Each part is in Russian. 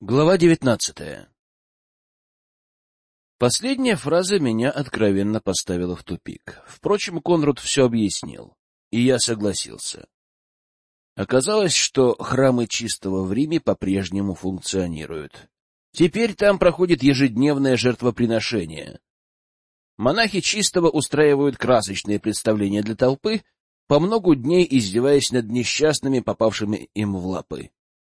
Глава 19. Последняя фраза меня откровенно поставила в тупик. Впрочем, Конрад все объяснил, и я согласился. Оказалось, что храмы Чистого в Риме по-прежнему функционируют. Теперь там проходит ежедневное жертвоприношение. Монахи Чистого устраивают красочные представления для толпы, по многу дней издеваясь над несчастными, попавшими им в лапы.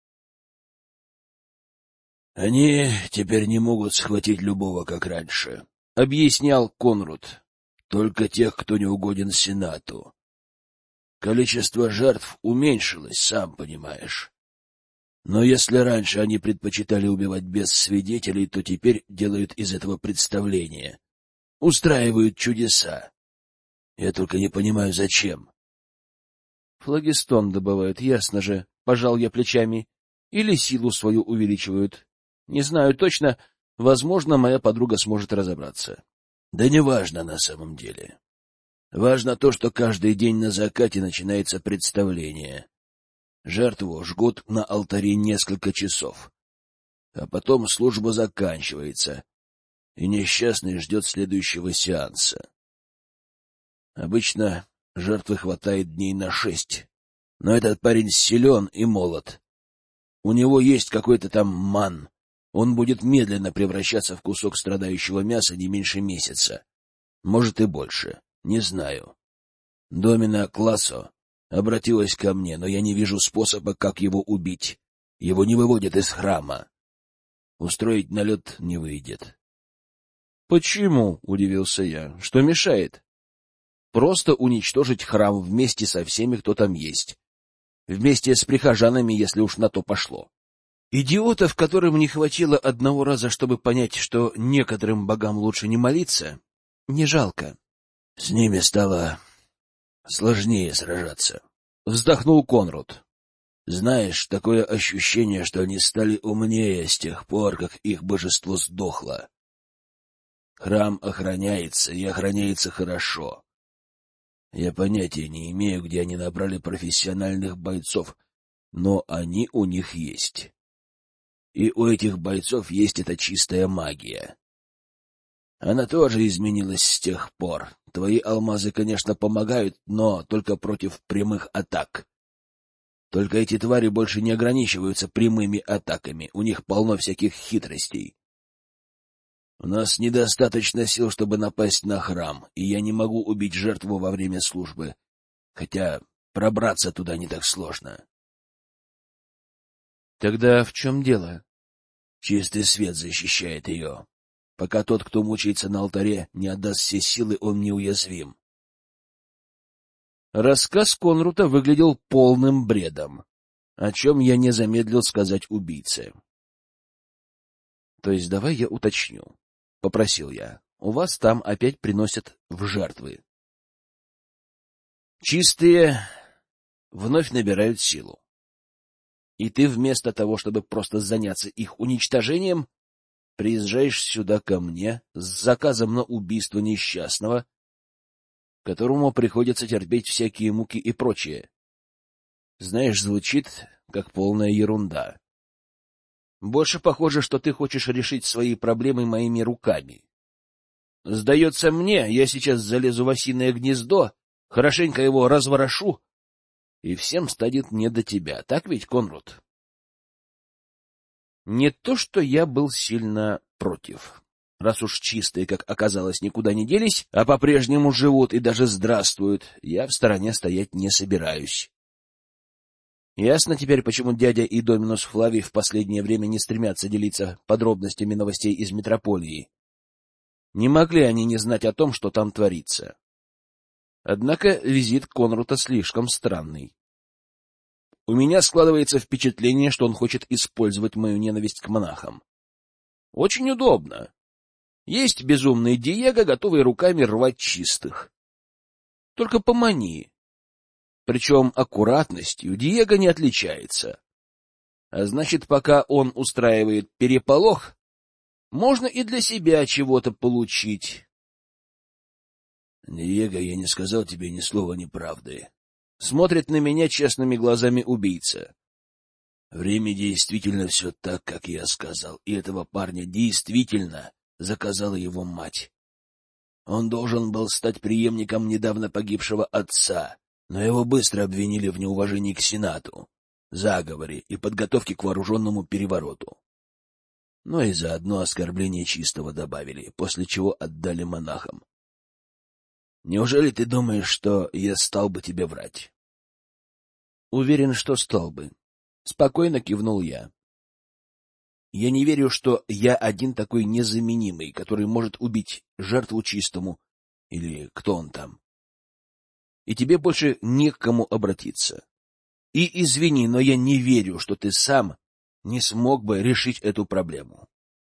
«Они теперь не могут схватить любого, как раньше», — объяснял Конрад. «Только тех, кто не угоден Сенату. Количество жертв уменьшилось, сам понимаешь. Но если раньше они предпочитали убивать без свидетелей, то теперь делают из этого представление, устраивают чудеса. Я только не понимаю, зачем». «Флагистон добывают, ясно же», — пожал я плечами. «Или силу свою увеличивают. Не знаю точно, возможно, моя подруга сможет разобраться». «Да не важно на самом деле. Важно то, что каждый день на закате начинается представление. Жертву жгут на алтаре несколько часов, а потом служба заканчивается, и несчастный ждет следующего сеанса. Обычно жертвы хватает дней на 6, но этот парень силен и молод. У него есть какой-то там ман. Он будет медленно превращаться в кусок страдающего мяса не меньше месяца. Может и больше. Не знаю. Домина Классо обратилась ко мне, но я не вижу способа, как его убить. Его не выводят из храма. Устроить налет не выйдет. — Почему? — удивился я. — Что мешает? Просто уничтожить храм вместе со всеми, кто там есть. Вместе с прихожанами, если уж на то пошло. Идиотов, которым не хватило одного раза, чтобы понять, что некоторым богам лучше не молиться, не жалко. — С ними стало сложнее сражаться, — вздохнул Конрад. — Знаешь, такое ощущение, что они стали умнее с тех пор, как их божество сдохло. Храм охраняется, и охраняется хорошо. Я понятия не имею, где они набрали профессиональных бойцов, но они у них есть. И у этих бойцов есть эта чистая магия. Она тоже изменилась с тех пор. Твои алмазы, конечно, помогают, но только против прямых атак. Только эти твари больше не ограничиваются прямыми атаками, у них полно всяких хитростей. У нас недостаточно сил, чтобы напасть на храм, и я не могу убить жертву во время службы, хотя пробраться туда не так сложно. Тогда в чем дело? Чистый свет защищает ее. Пока тот, кто мучается на алтаре, не отдаст все силы, он неуязвим. Рассказ Конрада выглядел полным бредом, о чем я не замедлил сказать убийце. — То есть давай я уточню, — попросил я. — У вас там опять приносят в жертвы. Чистые вновь набирают силу. И ты вместо того, чтобы просто заняться их уничтожением, приезжаешь сюда ко мне с заказом на убийство несчастного, которому приходится терпеть всякие муки и прочее. Знаешь, звучит как полная ерунда. Больше похоже, что ты хочешь решить свои проблемы моими руками. Сдается мне, я сейчас залезу в осиное гнездо, хорошенько его разворошу, и всем станет не до тебя. Так ведь, Конрад? Не то, что я был сильно против. Раз уж чистые, как оказалось, никуда не делись, а по-прежнему живут и даже здравствуют, я в стороне стоять не собираюсь. Ясно теперь, почему дядя и Доминус Флавий в последнее время не стремятся делиться подробностями новостей из метрополии. Не могли они не знать о том, что там творится. Однако визит Конрада слишком странный. У меня складывается впечатление, что он хочет использовать мою ненависть к монахам. Очень удобно. Есть безумный Диего, готовый руками рвать чистых. Только помани. Причем аккуратностью Диего не отличается. А значит, пока он устраивает переполох, можно и для себя чего-то получить. — Диего, я не сказал тебе ни слова неправды. Смотрит на меня честными глазами убийца. В Риме действительно все так, как я сказал, и этого парня действительно заказала его мать. Он должен был стать преемником недавно погибшего отца, но его быстро обвинили в неуважении к Сенату, заговоре и подготовке к вооруженному перевороту. Но и заодно оскорбление чистого добавили, после чего отдали монахам. Неужели ты думаешь, что я стал бы тебе врать? Уверен, что стал бы. Спокойно кивнул я. Я не верю, что я один такой незаменимый, который может убить жертву чистому, или кто он там. И тебе больше не к кому обратиться. И извини, но я не верю, что ты сам не смог бы решить эту проблему.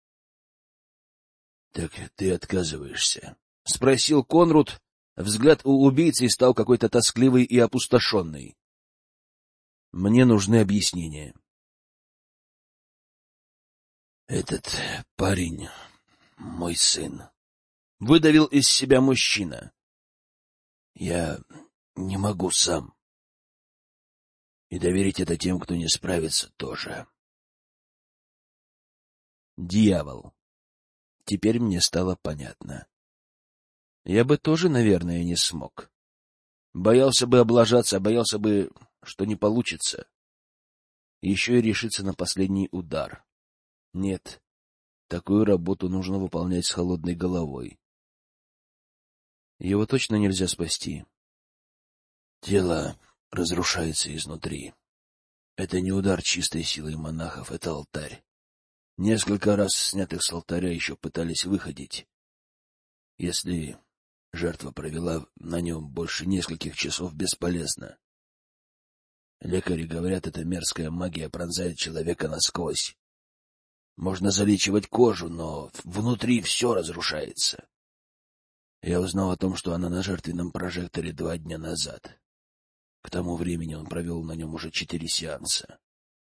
— Так ты отказываешься? — спросил Конрад. Взгляд у убийцы стал какой-то тоскливый и опустошенный. Мне нужны объяснения. — Этот парень — мой сын. Выдавил из себя мужчина. Я не могу сам. И доверить это тем, кто не справится, тоже. Дьявол. Теперь мне стало понятно. Я бы тоже, наверное, не смог. Боялся бы облажаться, боялся бы, что не получится. Еще и решиться на последний удар. Нет, такую работу нужно выполнять с холодной головой. Его точно нельзя спасти. Тело разрушается изнутри. Это не удар чистой силой монахов, это алтарь. Несколько раз снятых с алтаря еще пытались выходить. Если жертва провела на нем больше нескольких часов, бесполезно. Лекари говорят, эта мерзкая магия пронзает человека насквозь. Можно залечивать кожу, но внутри все разрушается. Я узнал о том, что она на жертвенном прожекторе 2 дня назад. К тому времени он провел на нем уже 4 сеанса.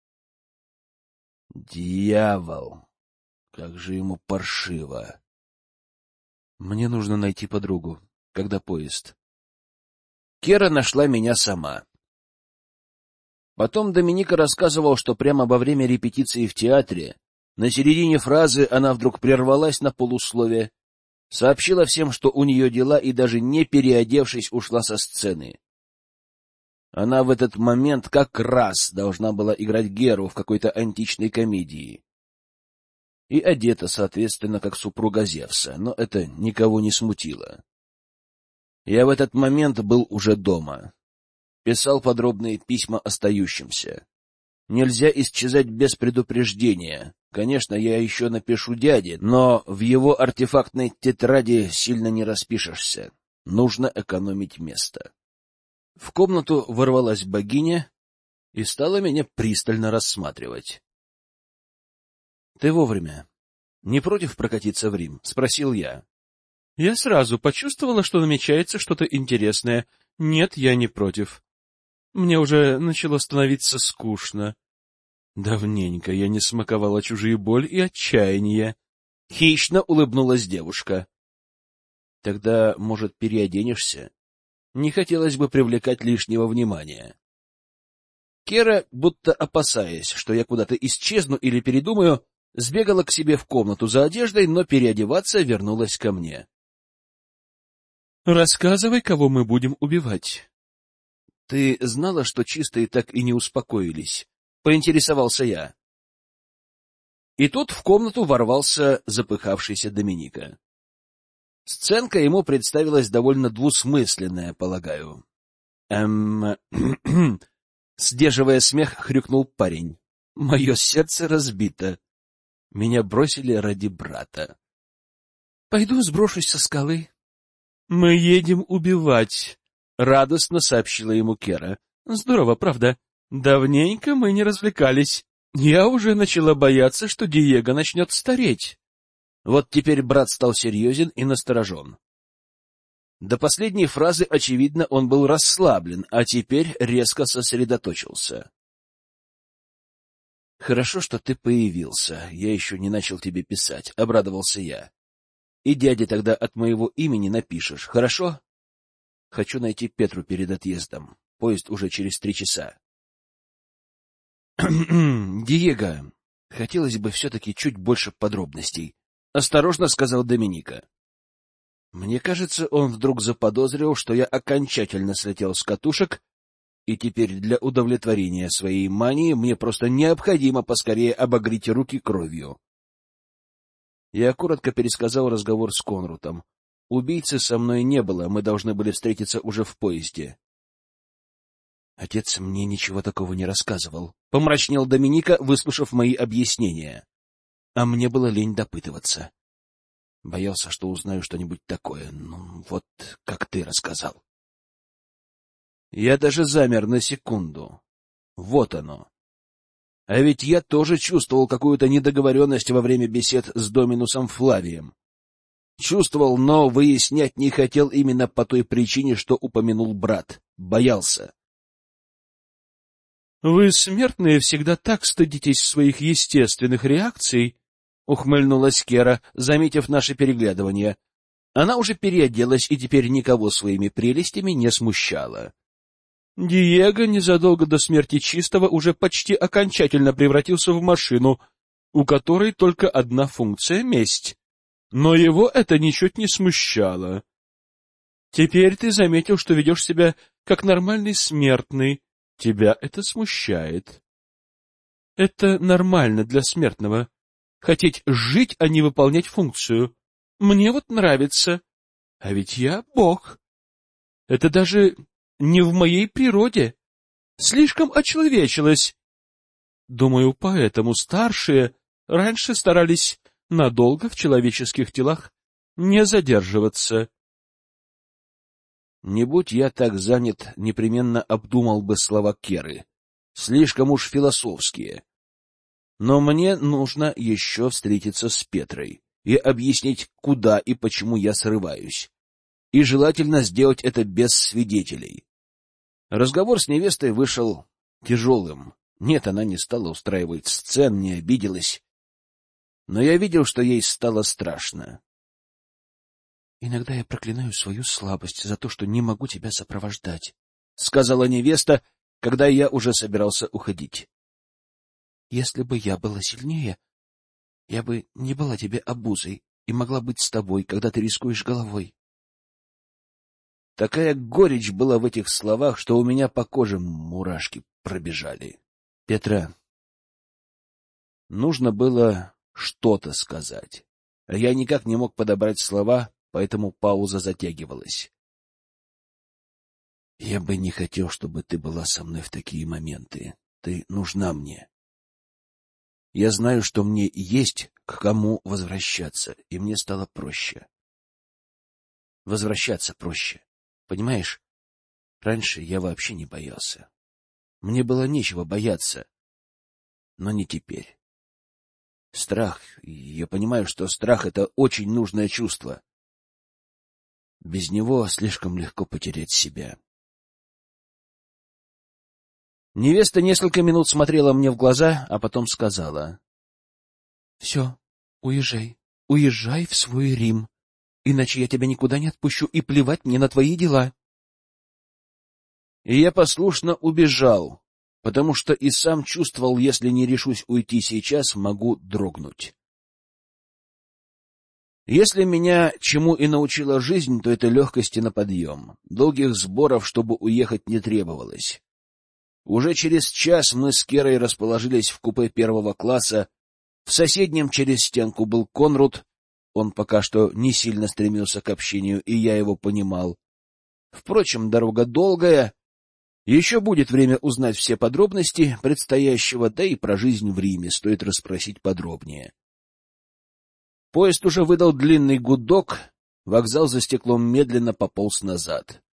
Дьявол! Как же ему паршиво! Мне нужно найти подругу. Когда поезд? Кера нашла меня сама. Потом Доминика рассказывал, что прямо во время репетиции в театре, на середине фразы она вдруг прервалась на полуслове, сообщила всем, что у нее дела, и даже не переодевшись, ушла со сцены. Она в этот момент как раз должна была играть Геру в какой-то античной комедии. И одета, соответственно, как супруга Зевса, но это никого не смутило. Я в этот момент был уже дома. Писал подробные письма остающимся. Нельзя исчезать без предупреждения. Конечно, я еще напишу дяде, но в его артефактной тетради сильно не распишешься. Нужно экономить место. В комнату ворвалась богиня и стала меня пристально рассматривать. — Ты вовремя. Не против прокатиться в Рим? — спросил я. Я сразу почувствовала, что намечается что-то интересное. Нет, я не против. Мне уже начало становиться скучно. Давненько я не смаковала чужие боль и отчаяние. Хищно улыбнулась девушка. — Тогда, может, переоденешься? Не хотелось бы привлекать лишнего внимания. Кера, будто опасаясь, что я куда-то исчезну или передумаю, сбегала к себе в комнату за одеждой, но переодеваться вернулась ко мне. — Рассказывай, кого мы будем убивать. — Ты знала, что чистые так и не успокоились? — поинтересовался я. И тут в комнату ворвался запыхавшийся Доминика. Сценка ему представилась довольно двусмысленная, полагаю. Сдерживая смех, хрюкнул парень. Мое сердце разбито. Меня бросили ради брата. Пойду сброшусь со скалы. Мы едем убивать, радостно сообщила ему Кера. Здорово, правда? Давненько мы не развлекались. Я уже начала бояться, что Диего начнет стареть. Вот теперь брат стал серьезен и насторожен. До последней фразы, очевидно, он был расслаблен, а теперь резко сосредоточился. — Хорошо, что ты появился. Я еще не начал тебе писать, — обрадовался я. — И дяде тогда от моего имени напишешь, хорошо? Хочу найти Петру перед отъездом. Поезд уже через 3 часа. Диего, хотелось бы все-таки чуть больше подробностей, — осторожно сказал Доминика. Мне кажется, он вдруг заподозрил, что я окончательно слетел с катушек, и теперь для удовлетворения своей мании мне просто необходимо поскорее обогреть руки кровью. Я коротко пересказал разговор с Конрутом. Убийцы со мной не было, мы должны были встретиться уже в поезде. Отец мне ничего такого не рассказывал. Помрачнел Доминика, выслушав мои объяснения. А мне было лень допытываться. Боялся, что узнаю что-нибудь такое. Ну, вот как ты рассказал. Я даже замер на секунду. Вот оно. А ведь я тоже чувствовал какую-то недоговоренность во время бесед с Доминусом Флавием. Чувствовал, но выяснять не хотел именно по той причине, что упомянул брат. Боялся. — Вы, смертные, всегда так стыдитесь своих естественных реакций, — ухмыльнулась Кера, заметив наше переглядывание. Она уже переоделась и теперь никого своими прелестями не смущала. Диего незадолго до смерти Чистого уже почти окончательно превратился в машину, у которой только одна функция — месть. Но его это ничуть не смущало. Теперь ты заметил, что ведешь себя как нормальный смертный. Тебя это смущает. Это нормально для смертного. Хотеть жить, а не выполнять функцию. Мне вот нравится. А ведь я бог. Это даже не в моей природе. Слишком очеловечилось. Думаю, поэтому старшие раньше старались надолго в человеческих телах не задерживаться. Не будь я так занят, непременно обдумал бы слова Керы. Слишком уж философские. Но мне нужно еще встретиться с Петрой и объяснить, куда и почему я срываюсь. И желательно сделать это без свидетелей. Разговор с невестой вышел тяжелым. Нет, она не стала устраивать сцен, не обиделась. Но я видел, что ей стало страшно. «Иногда я проклинаю свою слабость за то, что не могу тебя сопровождать», — сказала невеста, когда я уже собирался уходить. «Если бы я была сильнее, я бы не была тебе обузой и могла быть с тобой, когда ты рискуешь головой». Такая горечь была в этих словах, что у меня по коже мурашки пробежали. Петра, нужно было что-то сказать, а я никак не мог подобрать слова, поэтому пауза затягивалась. Я бы не хотел, чтобы ты была со мной в такие моменты. Ты нужна мне. Я знаю, что мне есть к кому возвращаться, и мне стало проще. Возвращаться проще. Понимаешь, раньше я вообще не боялся. Мне было нечего бояться, но не теперь. Страх, я понимаю, что страх — это очень нужное чувство. Без него слишком легко потерять себя. Невеста несколько минут смотрела мне в глаза, а потом сказала: — Все, уезжай, уезжай в свой Рим, иначе я тебя никуда не отпущу, и плевать мне на твои дела. И я послушно убежал, потому что и сам чувствовал, если не решусь уйти сейчас, могу дрогнуть. Если меня чему и научила жизнь, то это легкости на подъем. Долгих сборов, чтобы уехать, не требовалось. Уже через час мы с Керой расположились в купе первого класса. В соседнем через стенку был Конрут. Он пока что не сильно стремился к общению, и я его понимал. Впрочем, дорога долгая. Еще будет время узнать все подробности предстоящего, да и про жизнь в Риме стоит расспросить подробнее. Поезд уже выдал длинный гудок, вокзал за стеклом медленно пополз назад.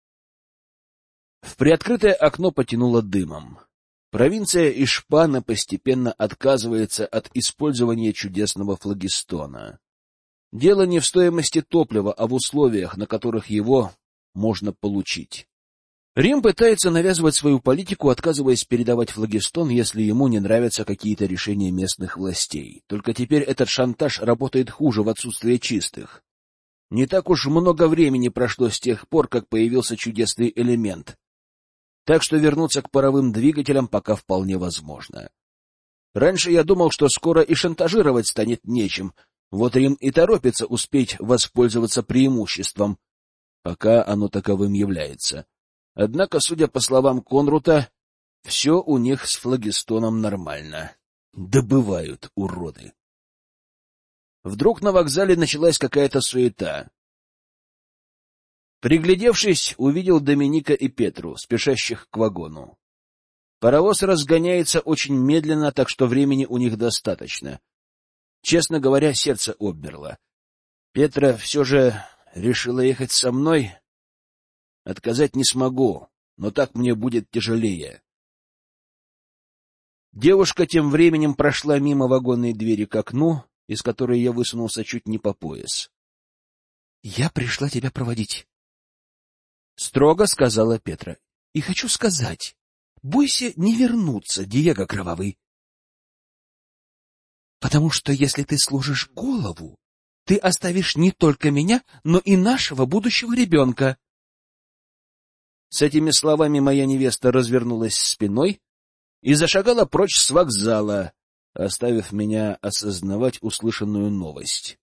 В приоткрытое окно потянуло дымом. Провинция Ишпана постепенно отказывается от использования чудесного флагистона. Дело не в стоимости топлива, а в условиях, на которых его можно получить. Рим пытается навязывать свою политику, отказываясь передавать флагистон, если ему не нравятся какие-то решения местных властей. Только теперь этот шантаж работает хуже в отсутствие чистых. Не так уж много времени прошло с тех пор, как появился чудесный элемент. так что вернуться к паровым двигателям пока вполне возможно. Раньше я думал, что скоро и шантажировать станет нечем, вот Рим и торопится успеть воспользоваться преимуществом, пока оно таковым является. Однако, судя по словам Конрута, все у них с флагистоном нормально. Добывают, уроды. Вдруг на вокзале началась какая-то суета. Приглядевшись, увидел Доминика и Петру, спешащих к вагону. Паровоз разгоняется очень медленно, так что времени у них достаточно. Честно говоря, сердце обмерло. Петра все же решила ехать со мной. Отказать не смогу, но так мне будет тяжелее. Девушка тем временем прошла мимо вагонной двери к окну, из которой я высунулся чуть не по пояс. — Я пришла тебя проводить, — строго сказала Петра. — И хочу сказать, бойся не вернуться, Диего Кровавый. Потому что если ты сложишь голову, ты оставишь не только меня, но и нашего будущего ребенка. С этими словами моя невеста развернулась спиной и зашагала прочь с вокзала, оставив меня осознавать услышанную новость.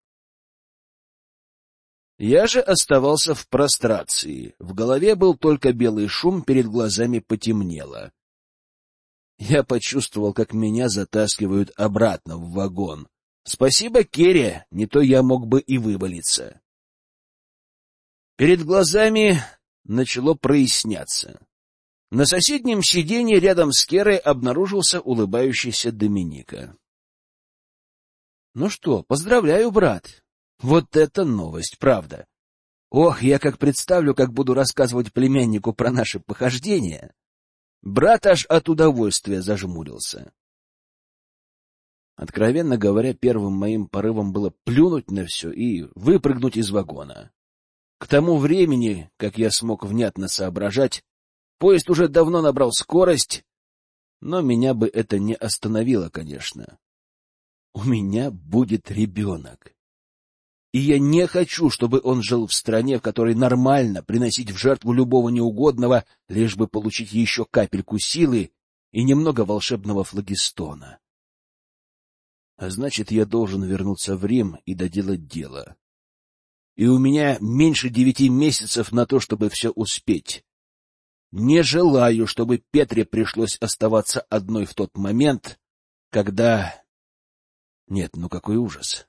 Я же оставался в прострации. В голове был только белый шум, перед глазами потемнело. Я почувствовал, как меня затаскивают обратно в вагон. Спасибо Кере, не то я мог бы и вывалиться. Перед глазами начало проясняться. На соседнем сиденье рядом с Керой обнаружился улыбающийся Доминика. — Ну что, поздравляю, брат. Вот это новость, правда. Ох, я как представлю, как буду рассказывать племяннику про наши похождения. Брат аж от удовольствия зажмурился. Откровенно говоря, первым моим порывом было плюнуть на все и выпрыгнуть из вагона. К тому времени, как я смог внятно соображать, поезд уже давно набрал скорость, но меня бы это не остановило, конечно. У меня будет ребенок. И я не хочу, чтобы он жил в стране, в которой нормально приносить в жертву любого неугодного, лишь бы получить еще капельку силы и немного волшебного флагистона. А значит, я должен вернуться в Рим и доделать дело. И у меня меньше 9 месяцев на то, чтобы все успеть. Не желаю, чтобы Петре пришлось оставаться одной в тот момент, когда... Нет, ну какой ужас.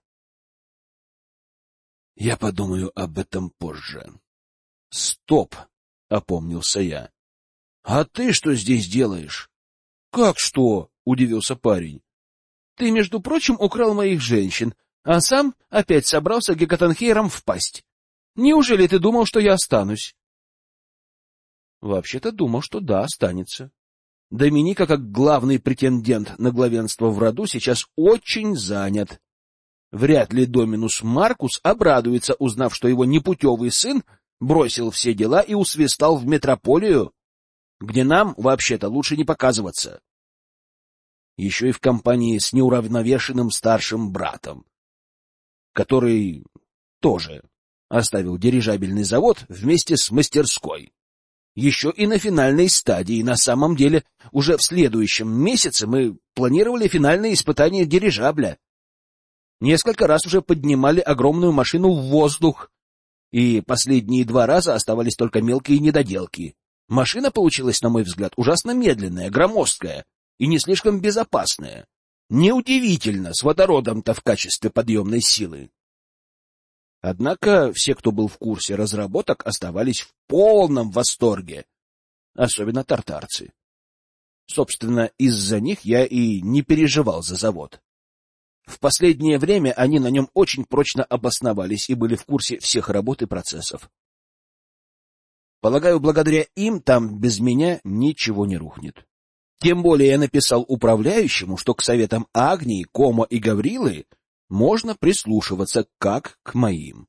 Я подумаю об этом позже. Стоп, опомнился я. А ты что здесь делаешь? Как что? Удивился парень. Ты, между прочим, украл моих женщин, а сам опять собрался Гекатанхейром впасть. Неужели ты думал, что я останусь? Вообще-то думал, что да, останется. Доминика, как главный претендент на главенство в роду, сейчас очень занят. Вряд ли Доминус Маркус обрадуется, узнав, что его непутевый сын бросил все дела и усвистал в метрополию, где нам, вообще-то, лучше не показываться. Еще и в компании с неуравновешенным старшим братом, который тоже оставил дирижабельный завод вместе с мастерской. Еще и на финальной стадии. На самом деле, уже в следующем месяце мы планировали финальные испытания дирижабля. Несколько раз уже поднимали огромную машину в воздух, и последние 2 раза оставались только мелкие недоделки. Машина получилась, на мой взгляд, ужасно медленная, громоздкая и не слишком безопасная. Неудивительно, с водородом-то в качестве подъемной силы. Однако все, кто был в курсе разработок, оставались в полном восторге, особенно тартарцы. Собственно, из-за них я и не переживал за завод. В последнее время они на нем очень прочно обосновались и были в курсе всех работ и процессов. Полагаю, благодаря им там без меня ничего не рухнет. Тем более я написал управляющему, что к советам Агнии, Комо и Гаврилы можно прислушиваться как к моим.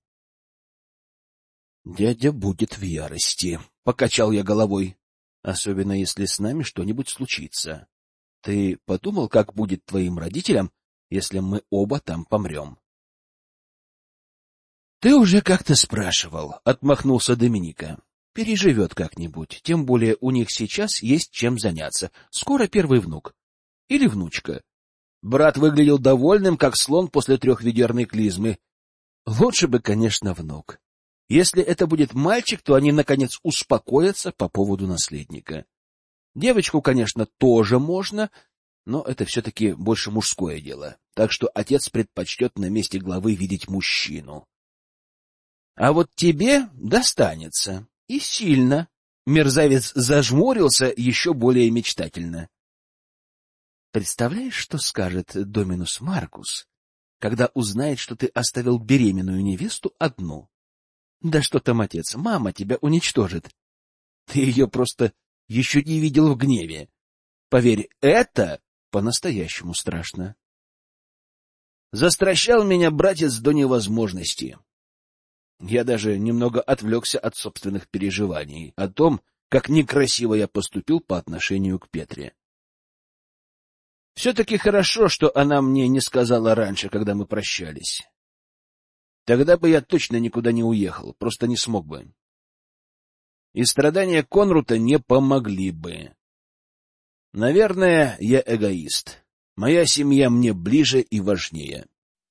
«Дядя будет в ярости», — покачал я головой, «особенно если с нами что-нибудь случится. Ты подумал, как будет твоим родителям, если мы оба там помрем?» «Ты уже как-то спрашивал», — отмахнулся Доминика. Переживет как-нибудь, тем более у них сейчас есть чем заняться. Скоро первый внук. Или внучка. Брат выглядел довольным, как слон после 3-ведерной клизмы. Лучше бы, конечно, внук. Если это будет мальчик, то они, наконец, успокоятся по поводу наследника. Девочку, конечно, тоже можно, но это все-таки больше мужское дело. Так что отец предпочтет на месте главы видеть мужчину. А вот тебе достанется. И сильно. Мерзавец зажмурился еще более мечтательно. Представляешь, что скажет Доминус Маркус, когда узнает, что ты оставил беременную невесту одну? Да что там, отец, мама тебя уничтожит. Ты ее просто еще не видел в гневе. Поверь, это по-настоящему страшно. Застращал меня братец до невозможности. Я даже немного отвлекся от собственных переживаний о том, как некрасиво я поступил по отношению к Петре. Все-таки хорошо, что она мне не сказала раньше, когда мы прощались. Тогда бы я точно никуда не уехал, просто не смог бы. И страдания Конрута не помогли бы. Наверное, я эгоист. Моя семья мне ближе и важнее.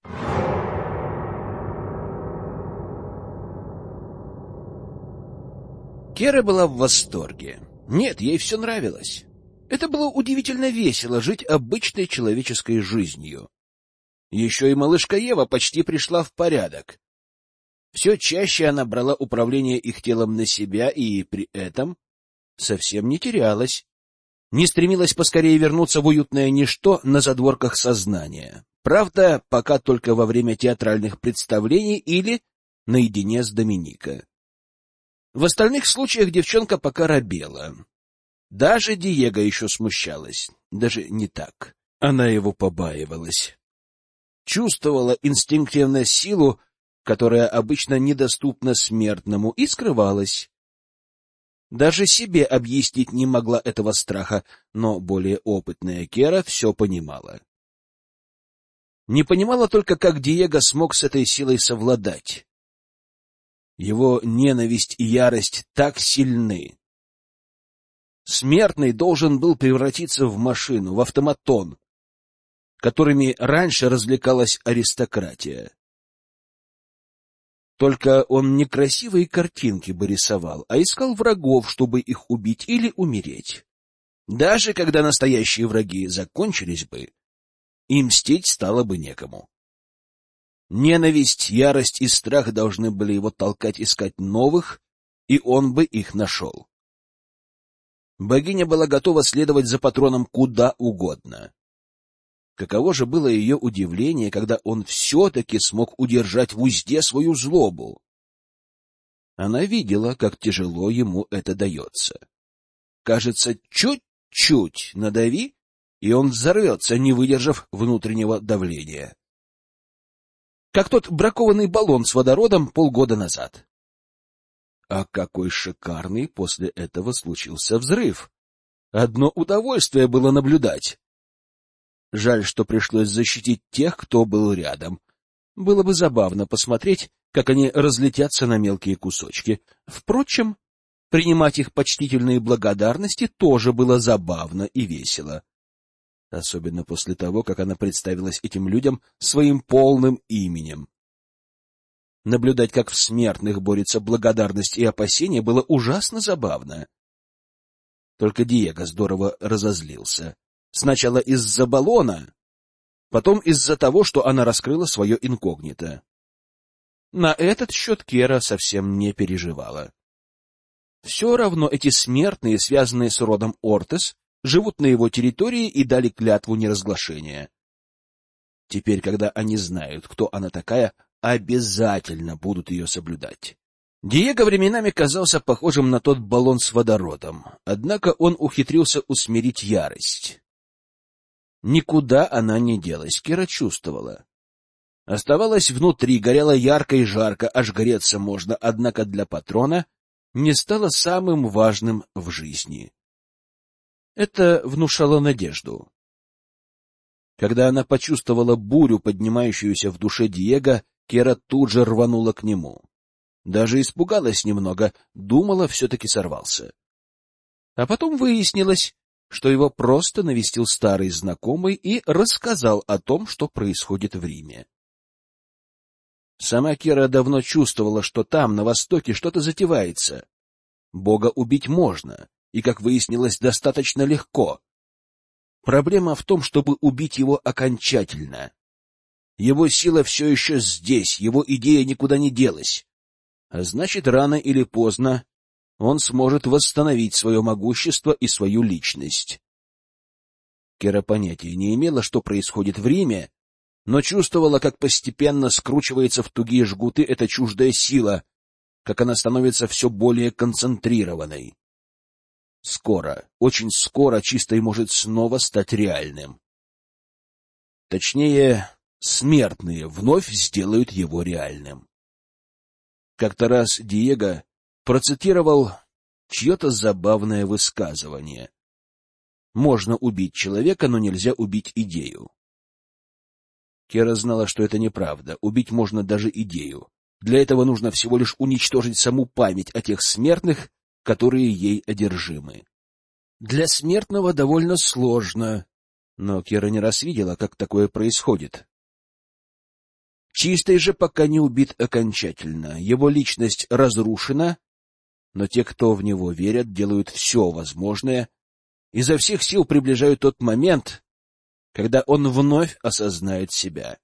Кера была в восторге. Нет, ей все нравилось. Это было удивительно весело — жить обычной человеческой жизнью. Еще и малышка Ева почти пришла в порядок. Все чаще она брала управление их телом на себя и при этом совсем не терялась, не стремилась поскорее вернуться в уютное ничто на задворках сознания. Правда, пока только во время театральных представлений или наедине с Доминика. В остальных случаях девчонка пока робела. Даже Диего еще смущалась. Даже не так. Она его побаивалась. Чувствовала инстинктивно силу, которая обычно недоступна смертному, и скрывалась. Даже себе объяснить не могла этого страха, но более опытная Кера все понимала. Не понимала только, как Диего смог с этой силой совладать. Его ненависть и ярость так сильны. Смертный должен был превратиться в машину, в автоматон, которыми раньше развлекалась аристократия. Только он не красивые картинки бы рисовал, а искал врагов, чтобы их убить или умереть. Даже когда настоящие враги закончились бы, и мстить стало бы некому. Ненависть, ярость и страх должны были его толкать искать новых, и он бы их нашел. Богиня была готова следовать за патроном куда угодно. Каково же было ее удивление, когда он все-таки смог удержать в узде свою злобу. Она видела, как тяжело ему это дается. Кажется, чуть-чуть надави, и он взорвется, не выдержав внутреннего давления. Как тот бракованный баллон с водородом полгода назад. А какой шикарный после этого случился взрыв! Одно удовольствие было наблюдать. Жаль, что пришлось защитить тех, кто был рядом. Было бы забавно посмотреть, как они разлетятся на мелкие кусочки. Впрочем, принимать их почтительные благодарности тоже было забавно и весело. Особенно после того, как она представилась этим людям своим полным именем. Наблюдать, как в смертных борется благодарность и опасение, было ужасно забавно. Только Диего здорово разозлился. Сначала из-за баллона, потом из-за того, что она раскрыла свое инкогнито. На этот счет Кера совсем не переживала. Все равно эти смертные, связанные с родом Ортес, живут на его территории и дали клятву неразглашения. Теперь, когда они знают, кто она такая, обязательно будут ее соблюдать. Диего временами казался похожим на тот баллон с водородом, однако он ухитрился усмирить ярость. Никуда она не делась, Кера чувствовала. Оставалась внутри, горела ярко и жарко, аж греться можно, однако для патрона не стало самым важным в жизни. Это внушало надежду. Когда она почувствовала бурю, поднимающуюся в душе Диего, Кера тут же рванула к нему. Даже испугалась немного, думала, все-таки сорвался. А потом выяснилось, что его просто навестил старый знакомый и рассказал о том, что происходит в Риме. Сама Кира давно чувствовала, что там, на Востоке, что-то затевается. Бога убить можно, и, как выяснилось, достаточно легко. Проблема в том, чтобы убить его окончательно. Его сила все еще здесь, его идея никуда не делась. А значит, рано или поздно он сможет восстановить свое могущество и свою личность. Кира понятия не имела, что происходит в Риме, но чувствовала, как постепенно скручивается в тугие жгуты эта чуждая сила, как она становится все более концентрированной. Скоро, очень скоро чистый может снова стать реальным. Точнее, смертные вновь сделают его реальным. Как-то раз Диего процитировал чье-то забавное высказывание. Можно убить человека, но нельзя убить идею. Кира знала, что это неправда. Убить можно даже идею. Для этого нужно всего лишь уничтожить саму память о тех смертных, которые ей одержимы. Для смертного довольно сложно, но Кира не раз видела, как такое происходит. Чистый же пока не убит окончательно. Его личность разрушена, но те, кто в него верят, делают все возможное, изо всех сил приближают тот момент, когда он вновь осознает себя.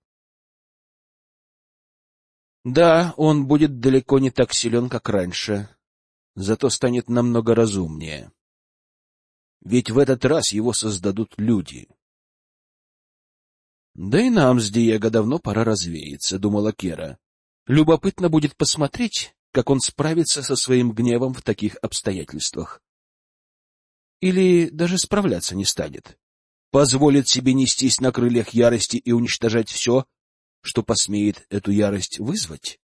Да, он будет далеко не так силен, как раньше, зато станет намного разумнее. Ведь в этот раз его создадут люди. Да и нам с Диего давно пора развеяться, думала Кира. Любопытно будет посмотреть, как он справится со своим гневом в таких обстоятельствах. Или даже справляться не станет. Позволит себе нестись на крыльях ярости и уничтожать все, что посмеет эту ярость вызвать?